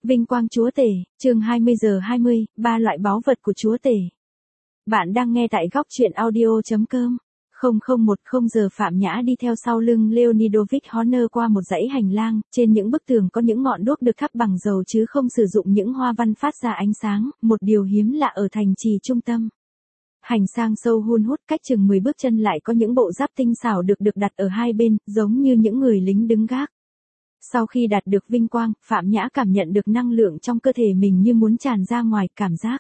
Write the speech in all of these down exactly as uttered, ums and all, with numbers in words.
Vinh quang chúa tể, chương hai mươi giờ hai mươi, ba loại báu vật của chúa tể. Bạn đang nghe tại góc truyện audio chấm com. không không một không giờ Phạm Nhã đi theo sau lưng Leonidovich Horner qua một dãy hành lang, trên những bức tường có những ngọn đuốc được thắp bằng dầu chứ không sử dụng những hoa văn phát ra ánh sáng, một điều hiếm lạ ở thành trì trung tâm. Hành sang sâu hun hút, cách chừng mười bước chân lại có những bộ giáp tinh xảo được được đặt ở hai bên, giống như những người lính đứng gác. Sau khi đạt được vinh quang, Phạm Nhã cảm nhận được năng lượng trong cơ thể mình như muốn tràn ra ngoài, cảm giác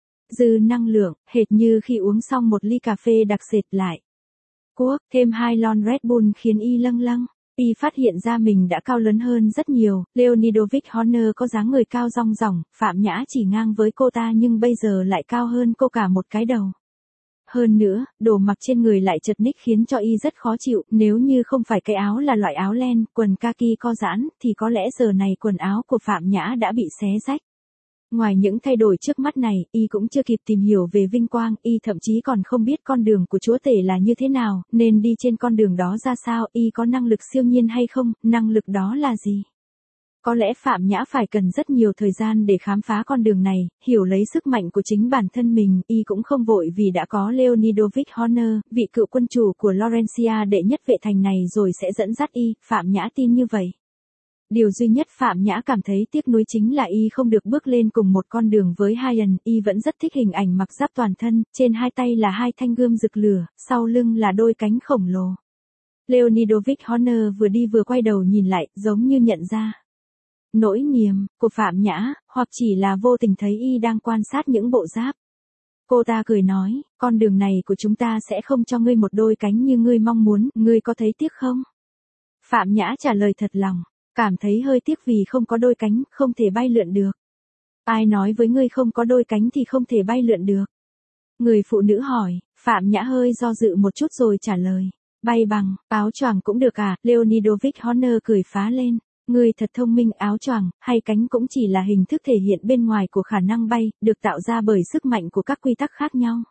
dư năng lượng, hệt như khi uống xong một ly cà phê đặc sệt lại. Cuốc, thêm hai lon Red Bull khiến y lâng lâng. Y phát hiện ra mình đã cao lớn hơn rất nhiều. Leonidovich Horner có dáng người cao rong ròng, Phạm Nhã chỉ ngang với cô ta nhưng bây giờ lại cao hơn cô cả một cái đầu. Hơn nữa, đồ mặc trên người lại chật ních khiến cho y rất khó chịu, nếu như không phải cái áo là loại áo len, quần kaki co giãn, thì có lẽ giờ này quần áo của Phạm Nhã đã bị xé rách. Ngoài những thay đổi trước mắt này, y cũng chưa kịp tìm hiểu về vinh quang, y thậm chí còn không biết con đường của chúa tể là như thế nào, nên đi trên con đường đó ra sao, y có năng lực siêu nhiên hay không, năng lực đó là gì. Có lẽ Phạm Nhã phải cần rất nhiều thời gian để khám phá con đường này, hiểu lấy sức mạnh của chính bản thân mình, y cũng không vội vì đã có Leonidovich Horner, vị cựu quân chủ của Laurentia đệ nhất vệ thành này rồi sẽ dẫn dắt y, Phạm Nhã tin như vậy. Điều duy nhất Phạm Nhã cảm thấy tiếc nuối chính là y không được bước lên cùng một con đường với Hyan, y vẫn rất thích hình ảnh mặc giáp toàn thân, trên hai tay là hai thanh gươm rực lửa, sau lưng là đôi cánh khổng lồ. Leonidovich Horner vừa đi vừa quay đầu nhìn lại, giống như nhận ra nỗi niềm của Phạm Nhã, hoặc chỉ là vô tình thấy y đang quan sát những bộ giáp. Cô ta cười nói, con đường này của chúng ta sẽ không cho ngươi một đôi cánh như ngươi mong muốn, ngươi có thấy tiếc không? Phạm Nhã trả lời thật lòng, cảm thấy hơi tiếc vì không có đôi cánh, không thể bay lượn được. Ai nói với ngươi không có đôi cánh thì không thể bay lượn được? Người phụ nữ hỏi, Phạm Nhã hơi do dự một chút rồi trả lời, bay bằng, áo choàng cũng được à? Leonidovich Horner cười phá lên. Ngươi thật thông minh, áo choàng hay cánh cũng chỉ là hình thức thể hiện bên ngoài của khả năng bay, được tạo ra bởi sức mạnh của các quy tắc khác nhau.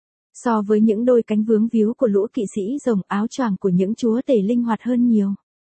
So với những đôi cánh vướng víu của lũ kỵ sĩ rồng, áo choàng của những chúa tể linh hoạt hơn nhiều.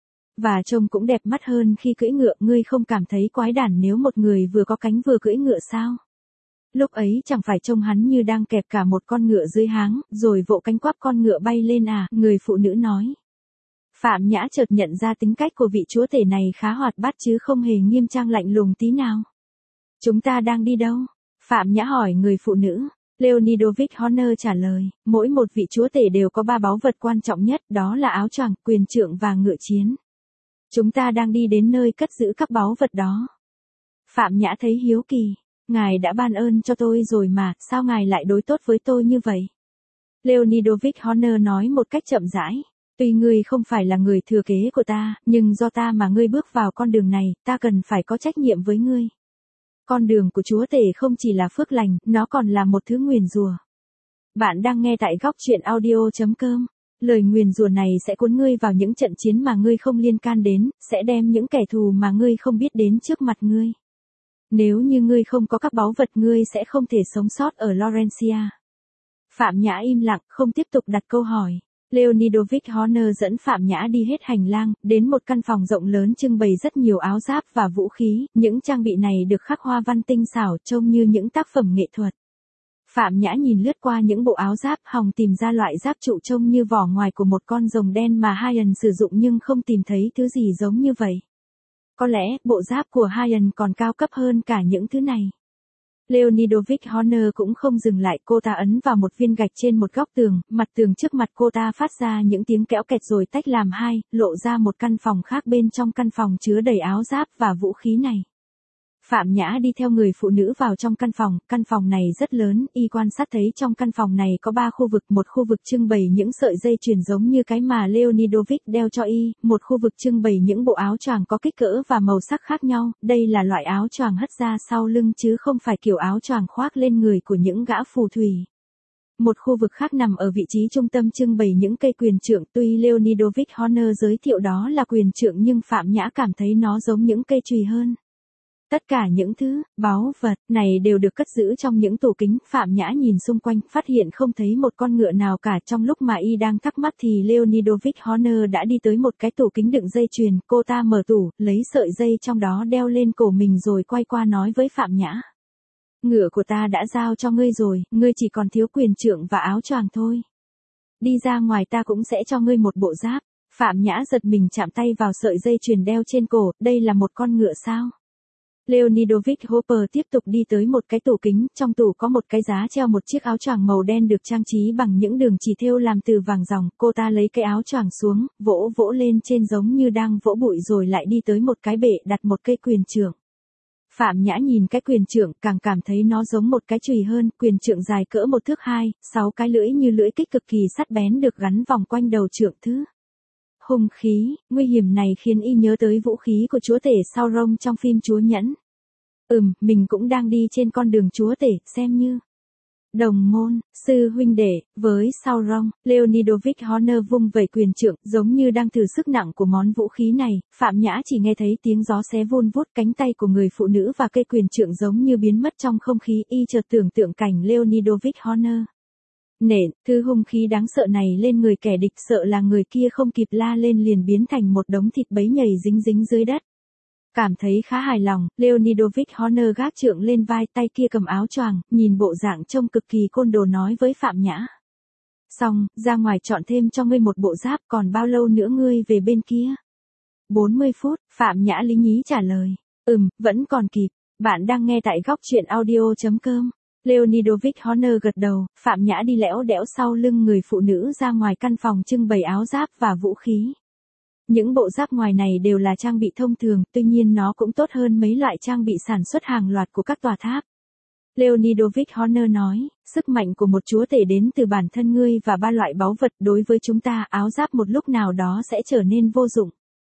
Và trông cũng đẹp mắt hơn khi cưỡi ngựa, ngươi không cảm thấy quái đản nếu một người vừa có cánh vừa cưỡi ngựa sao? Lúc ấy chẳng phải trông hắn như đang kẹp cả một con ngựa dưới háng, rồi vỗ cánh quắp con ngựa bay lên à? Người phụ nữ nói. Phạm Nhã chợt nhận ra tính cách của vị chúa tể này khá hoạt bát chứ không hề nghiêm trang lạnh lùng tí nào. Chúng ta đang đi đâu? Phạm Nhã hỏi người phụ nữ. Leonidovich Horner trả lời, mỗi một vị chúa tể đều có ba báu vật quan trọng nhất, đó là áo choàng, quyền trượng và ngựa chiến. Chúng ta đang đi đến nơi cất giữ các báu vật đó. Phạm Nhã thấy hiếu kỳ, ngài đã ban ơn cho tôi rồi mà, sao ngài lại đối tốt với tôi như vậy? Leonidovich Horner nói một cách chậm rãi. Tuy ngươi không phải là người thừa kế của ta, nhưng do ta mà ngươi bước vào con đường này, ta cần phải có trách nhiệm với ngươi. Con đường của chúa tể không chỉ là phước lành, nó còn là một thứ nguyền rủa. Bạn đang nghe tại góc truyện audio chấm com. Lời nguyền rủa này sẽ cuốn ngươi vào những trận chiến mà ngươi không liên can đến, sẽ đem những kẻ thù mà ngươi không biết đến trước mặt ngươi. Nếu như ngươi không có các báu vật, ngươi sẽ không thể sống sót ở Laurentia. Phạm Nhã im lặng, không tiếp tục đặt câu hỏi. Leonidovich Horner dẫn Phạm Nhã đi hết hành lang, đến một căn phòng rộng lớn trưng bày rất nhiều áo giáp và vũ khí, những trang bị này được khắc hoa văn tinh xảo trông như những tác phẩm nghệ thuật. Phạm Nhã nhìn lướt qua những bộ áo giáp, hòng tìm ra loại giáp trụ trông như vỏ ngoài của một con rồng đen mà Hyan sử dụng nhưng không tìm thấy thứ gì giống như vậy. Có lẽ, bộ giáp của Hyan còn cao cấp hơn cả những thứ này. Leonidovich Horner cũng không dừng lại, cô ta ấn vào một viên gạch trên một góc tường, mặt tường trước mặt cô ta phát ra những tiếng kẽo kẹt rồi tách làm hai, lộ ra một căn phòng khác bên trong căn phòng chứa đầy áo giáp và vũ khí này. Phạm Nhã đi theo người phụ nữ vào trong căn phòng, căn phòng này rất lớn, y quan sát thấy trong căn phòng này có ba khu vực, một khu vực trưng bày những sợi dây chuyền giống như cái mà Leonidovich đeo cho y, một khu vực trưng bày những bộ áo choàng có kích cỡ và màu sắc khác nhau, đây là loại áo choàng hất ra sau lưng chứ không phải kiểu áo choàng khoác lên người của những gã phù thủy. Một khu vực khác nằm ở vị trí trung tâm trưng bày những cây quyền trượng, tuy Leonidovich Horner giới thiệu đó là quyền trượng nhưng Phạm Nhã cảm thấy nó giống những cây chùy hơn. Tất cả những thứ, báu vật, này đều được cất giữ trong những tủ kính. Phạm Nhã nhìn xung quanh, phát hiện không thấy một con ngựa nào cả. Trong lúc mà y đang thắc mắc thì Leonidovich Horner đã đi tới một cái tủ kính đựng dây chuyền. Cô ta mở tủ, lấy sợi dây trong đó đeo lên cổ mình rồi quay qua nói với Phạm Nhã. Ngựa của ta đã giao cho ngươi rồi, ngươi chỉ còn thiếu quyền trượng và áo choàng thôi. Đi ra ngoài ta cũng sẽ cho ngươi một bộ giáp. Phạm Nhã giật mình chạm tay vào sợi dây chuyền đeo trên cổ, đây là một con ngựa sao? Leonidovich Hopper tiếp tục đi tới một cái tủ kính, trong tủ có một cái giá treo một chiếc áo choàng màu đen được trang trí bằng những đường chỉ thêu làm từ vàng ròng. Cô ta lấy cái áo choàng xuống, vỗ vỗ lên trên giống như đang vỗ bụi rồi lại đi tới một cái bệ đặt một cây quyền trượng. Phạm Nhã nhìn cái quyền trượng càng cảm thấy nó giống một cái chùy hơn, quyền trượng dài cỡ một thước hai, sáu cái lưỡi như lưỡi kích cực kỳ sắc bén được gắn vòng quanh đầu trượng thứ. Hung khí, nguy hiểm này khiến y nhớ tới vũ khí của chúa tể Sauron trong phim Chúa Nhẫn. Ừm, mình cũng đang đi trên con đường chúa tể, xem như đồng môn, sư huynh đệ, với Sauron. Leonidovich Horner vung vẩy quyền trượng, giống như đang thử sức nặng của món vũ khí này. Phạm Nhã chỉ nghe thấy tiếng gió xé vun vút cánh tay của người phụ nữ và cây quyền trượng giống như biến mất trong không khí. Y chợt tưởng tượng cảnh Leonidovich Horner nện thứ hung khí đáng sợ này lên người kẻ địch, sợ là người kia không kịp la lên liền biến thành một đống thịt bấy nhầy dính dính dưới đất. Cảm thấy khá hài lòng, Leonidovich Horner gác trượng lên vai, tay kia cầm áo choàng, nhìn bộ dạng trông cực kỳ côn đồ nói với Phạm Nhã. Xong, ra ngoài chọn thêm cho ngươi một bộ giáp, còn bao lâu nữa ngươi về bên kia? bốn mươi phút, Phạm Nhã lý nhí trả lời. Ừm, vẫn còn kịp. Bạn đang nghe tại góc truyện audio chấm com. Leonidovich Horner gật đầu, Phạm Nhã đi lẽo đẽo sau lưng người phụ nữ ra ngoài căn phòng trưng bày áo giáp và vũ khí. Những bộ giáp ngoài này đều là trang bị thông thường, tuy nhiên nó cũng tốt hơn mấy loại trang bị sản xuất hàng loạt của các tòa tháp. Leonidovich Horner nói, sức mạnh của một chúa tể đến từ bản thân ngươi và ba loại báu vật, đối với chúng ta áo giáp một lúc nào đó sẽ trở nên vô dụng.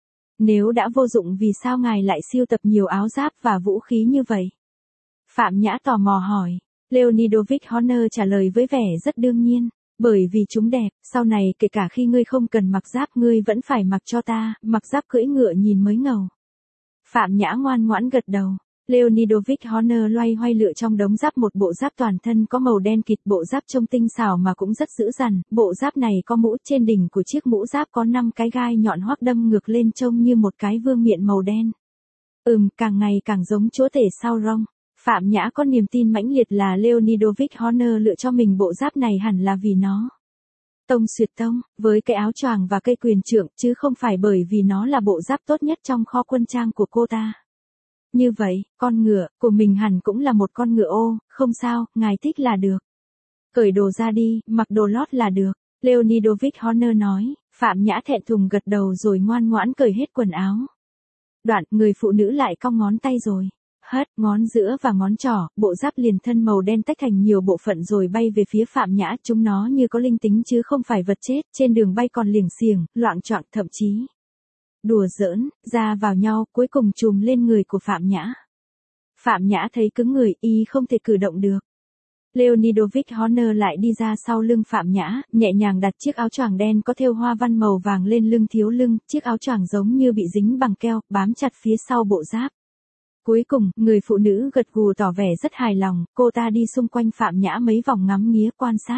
Nếu đã vô dụng vì sao ngài lại sưu tập nhiều áo giáp và vũ khí như vậy? Phạm Nhã tò mò hỏi. Leonidovich Horner trả lời với vẻ rất đương nhiên. Bởi vì chúng đẹp, sau này kể cả khi ngươi không cần mặc giáp ngươi vẫn phải mặc cho ta, mặc giáp cưỡi ngựa nhìn mới ngầu. Phạm Nhã ngoan ngoãn gật đầu. Leonidovich Horner loay hoay lựa trong đống giáp một bộ giáp toàn thân có màu đen kịt, bộ giáp trông tinh xảo mà cũng rất dữ dằn. Bộ giáp này có mũ, trên đỉnh của chiếc mũ giáp có năm cái gai nhọn hoắt đâm ngược lên trông như một cái vương miện màu đen. Ừm, càng ngày càng giống chúa tể Sauron. Phạm Nhã có niềm tin mãnh liệt là Leonidovich Horner lựa cho mình bộ giáp này hẳn là vì nó tông xuyệt tông, với cái áo choàng và cây quyền trượng, chứ không phải bởi vì nó là bộ giáp tốt nhất trong kho quân trang của cô ta. Như vậy, con ngựa của mình hẳn cũng là một con ngựa ô, không sao, ngài thích là được. Cởi đồ ra đi, mặc đồ lót là được. Leonidovich Horner nói. Phạm Nhã thẹn thùng gật đầu rồi ngoan ngoãn cởi hết quần áo. Đoạn, người phụ nữ lại cong ngón tay rồi hất ngón giữa và ngón trỏ, bộ giáp liền thân màu đen tách thành nhiều bộ phận rồi bay về phía Phạm Nhã. Chúng nó như có linh tính chứ không phải vật chết, trên đường bay còn liềng xiềng, loạng choạng, thậm chí đùa giỡn, ra vào nhau, cuối cùng chùm lên người của Phạm Nhã. Phạm Nhã thấy cứng người, y không thể cử động được. Leonidovich Horner lại đi ra sau lưng Phạm Nhã, nhẹ nhàng đặt chiếc áo choàng đen có thêu hoa văn màu vàng lên lưng thiếu lưng, chiếc áo choàng giống như bị dính bằng keo, bám chặt phía sau bộ giáp. Cuối cùng, người phụ nữ gật gù tỏ vẻ rất hài lòng, cô ta đi xung quanh Phạm Nhã mấy vòng ngắm nghía quan sát.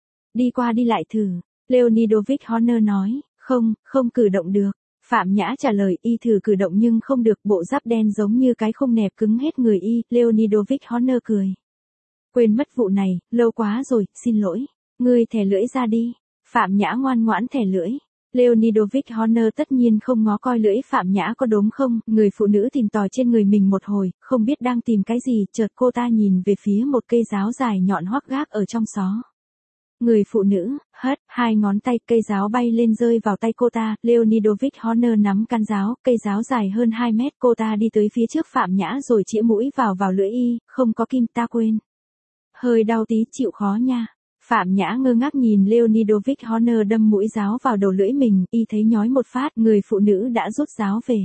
Đi qua đi lại thử, Leonidovich Horner nói, không, không cử động được. Phạm Nhã trả lời, y thử cử động nhưng không được, bộ giáp đen giống như cái khung nẹp cứng hết người y. Leonidovich Horner cười. Quên mất vụ này, lâu quá rồi, xin lỗi. Ngươi thè lưỡi ra đi. Phạm Nhã ngoan ngoãn thè lưỡi. Leonidovich Horner tất nhiên không ngó coi lưỡi Phạm Nhã có đốm không, người phụ nữ tìm tòi trên người mình một hồi, không biết đang tìm cái gì, chợt cô ta nhìn về phía một cây giáo dài nhọn hoắt gác ở trong xó. Người phụ nữ, hất, hai ngón tay, cây giáo bay lên rơi vào tay cô ta, Leonidovich Horner nắm căn giáo, cây giáo dài hơn hai mét, cô ta đi tới phía trước Phạm Nhã rồi chĩa mũi vào vào lưỡi y, không có kim, ta quên. Hơi đau tí, chịu khó nha. Phạm Nhã ngơ ngác nhìn Leonidovich Horner đâm mũi giáo vào đầu lưỡi mình, y thấy nhói một phát, người phụ nữ đã rút giáo về.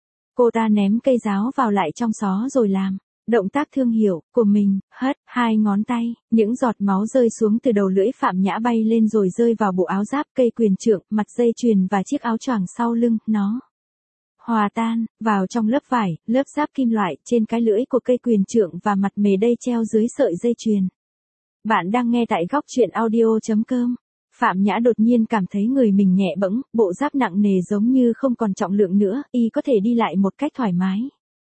Cô ta ném cây giáo vào lại trong xó rồi làm động tác thương hiệu của mình, hất, hai ngón tay, những giọt máu rơi xuống từ đầu lưỡi Phạm Nhã bay lên rồi rơi vào bộ áo giáp, cây quyền trượng, mặt dây chuyền và chiếc áo choàng sau lưng, nó hòa tan, vào trong lớp vải, lớp giáp kim loại, trên cái lưỡi của cây quyền trượng và mặt mề đây treo dưới sợi dây chuyền. Bạn đang nghe tại góc truyện audio.com. Phạm Nhã đột nhiên cảm thấy người mình nhẹ bẫng, bộ giáp nặng nề giống như không còn trọng lượng nữa, y có thể đi lại một cách thoải mái.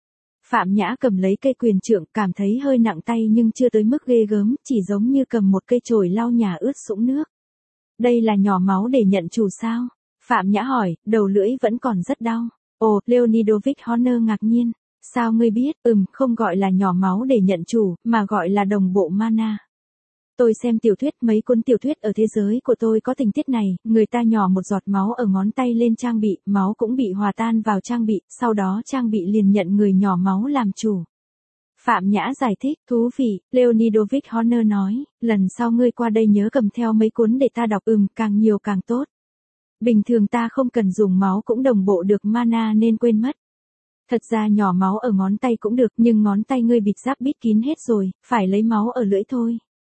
Phạm Nhã cầm lấy cây quyền trượng, cảm thấy hơi nặng tay nhưng chưa tới mức ghê gớm, chỉ giống như cầm một cây chổi lau nhà ướt sũng nước. Đây là nhỏ máu để nhận chủ sao? Phạm Nhã hỏi, đầu lưỡi vẫn còn rất đau. Ồ, Leonidovich Horner ngạc nhiên. Sao ngươi biết? Ừm, không gọi là nhỏ máu để nhận chủ, mà gọi là đồng bộ mana. Tôi xem tiểu thuyết, mấy cuốn tiểu thuyết ở thế giới của tôi có tình tiết này, người ta nhỏ một giọt máu ở ngón tay lên trang bị, máu cũng bị hòa tan vào trang bị, sau đó trang bị liền nhận người nhỏ máu làm chủ. Phạm Nhã giải thích, thú vị, Leonidovich Horner nói, lần sau ngươi qua đây nhớ cầm theo mấy cuốn để ta đọc, ừm, càng nhiều càng tốt. Bình thường ta không cần dùng máu cũng đồng bộ được mana nên quên mất. Thật ra nhỏ máu ở ngón tay cũng được, nhưng ngón tay ngươi bịt giáp bít kín hết rồi, phải lấy máu ở lưỡi thôi.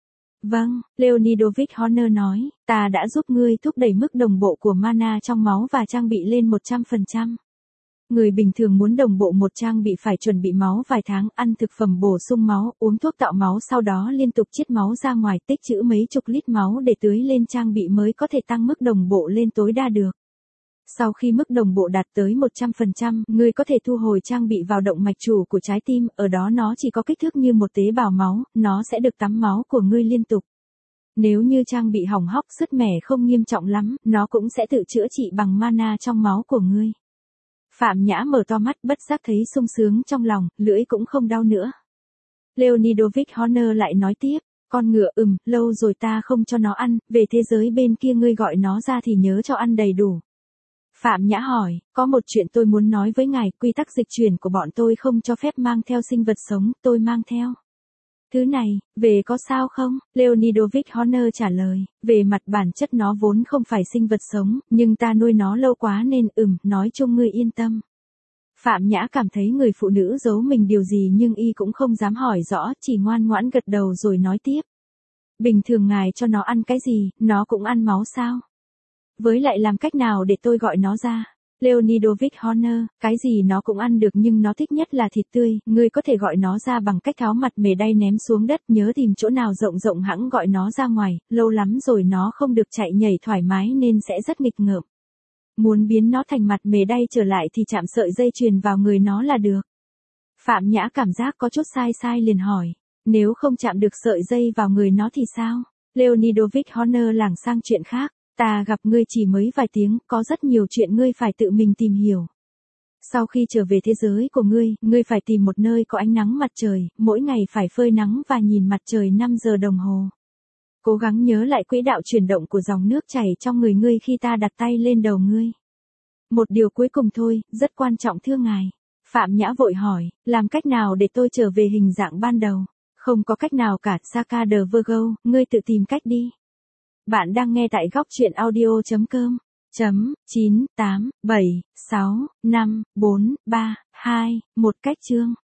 Vâng, Leonidovich Horner nói, ta đã giúp ngươi thúc đẩy mức đồng bộ của mana trong máu và trang bị lên một trăm phần trăm. Người bình thường muốn đồng bộ một trang bị phải chuẩn bị máu vài tháng, ăn thực phẩm bổ sung máu, uống thuốc tạo máu, sau đó liên tục chiết máu ra ngoài, tích trữ mấy chục lít máu để tưới lên trang bị mới có thể tăng mức đồng bộ lên tối đa được. Sau khi mức đồng bộ đạt tới một trăm phần trăm, ngươi có thể thu hồi trang bị vào động mạch chủ của trái tim, ở đó nó chỉ có kích thước như một tế bào máu, nó sẽ được tắm máu của ngươi liên tục. Nếu như trang bị hỏng hóc, sứt mẻ không nghiêm trọng lắm, nó cũng sẽ tự chữa trị bằng mana trong máu của ngươi. Phạm Nhã mở to mắt, bất giác thấy sung sướng trong lòng, lưỡi cũng không đau nữa. Leonidovich Horner lại nói tiếp, con ngựa, ừm, lâu rồi ta không cho nó ăn, về thế giới bên kia ngươi gọi nó ra thì nhớ cho ăn đầy đủ. Phạm Nhã hỏi, có một chuyện tôi muốn nói với ngài, quy tắc dịch chuyển của bọn tôi không cho phép mang theo sinh vật sống, tôi mang theo. Thứ này, về có sao không? Leonidovich Horner trả lời, về mặt bản chất nó vốn không phải sinh vật sống, nhưng ta nuôi nó lâu quá nên ừm, nói chung ngươi yên tâm. Phạm Nhã cảm thấy người phụ nữ giấu mình điều gì nhưng y cũng không dám hỏi rõ, chỉ ngoan ngoãn gật đầu rồi nói tiếp. Bình thường ngài cho nó ăn cái gì, nó cũng ăn máu sao? Với lại làm cách nào để tôi gọi nó ra? Leonidovich Horner, cái gì nó cũng ăn được nhưng nó thích nhất là thịt tươi, ngươi có thể gọi nó ra bằng cách tháo mặt mề đay ném xuống đất, nhớ tìm chỗ nào rộng rộng hẵng gọi nó ra ngoài, lâu lắm rồi nó không được chạy nhảy thoải mái nên sẽ rất nghịch ngợm. Muốn biến nó thành mặt mề đay trở lại thì chạm sợi dây chuyền vào người nó là được. Phạm Nhã cảm giác có chút sai sai liền hỏi, nếu không chạm được sợi dây vào người nó thì sao? Leonidovich Horner lảng sang chuyện khác. Ta gặp ngươi chỉ mới vài tiếng, có rất nhiều chuyện ngươi phải tự mình tìm hiểu. Sau khi trở về thế giới của ngươi, ngươi phải tìm một nơi có ánh nắng mặt trời, mỗi ngày phải phơi nắng và nhìn mặt trời năm giờ đồng hồ. Cố gắng nhớ lại quỹ đạo chuyển động của dòng nước chảy trong người ngươi khi ta đặt tay lên đầu ngươi. Một điều cuối cùng thôi, rất quan trọng thưa ngài. Phạm Nhã vội hỏi, làm cách nào để tôi trở về hình dạng ban đầu? Không có cách nào cả, Saka de Virgo, ngươi tự tìm cách đi. Bạn đang nghe tại góc truyện audio.com. Chấm, chín, tám, bảy, sáu, năm, bốn, ba, hai, một cách chương.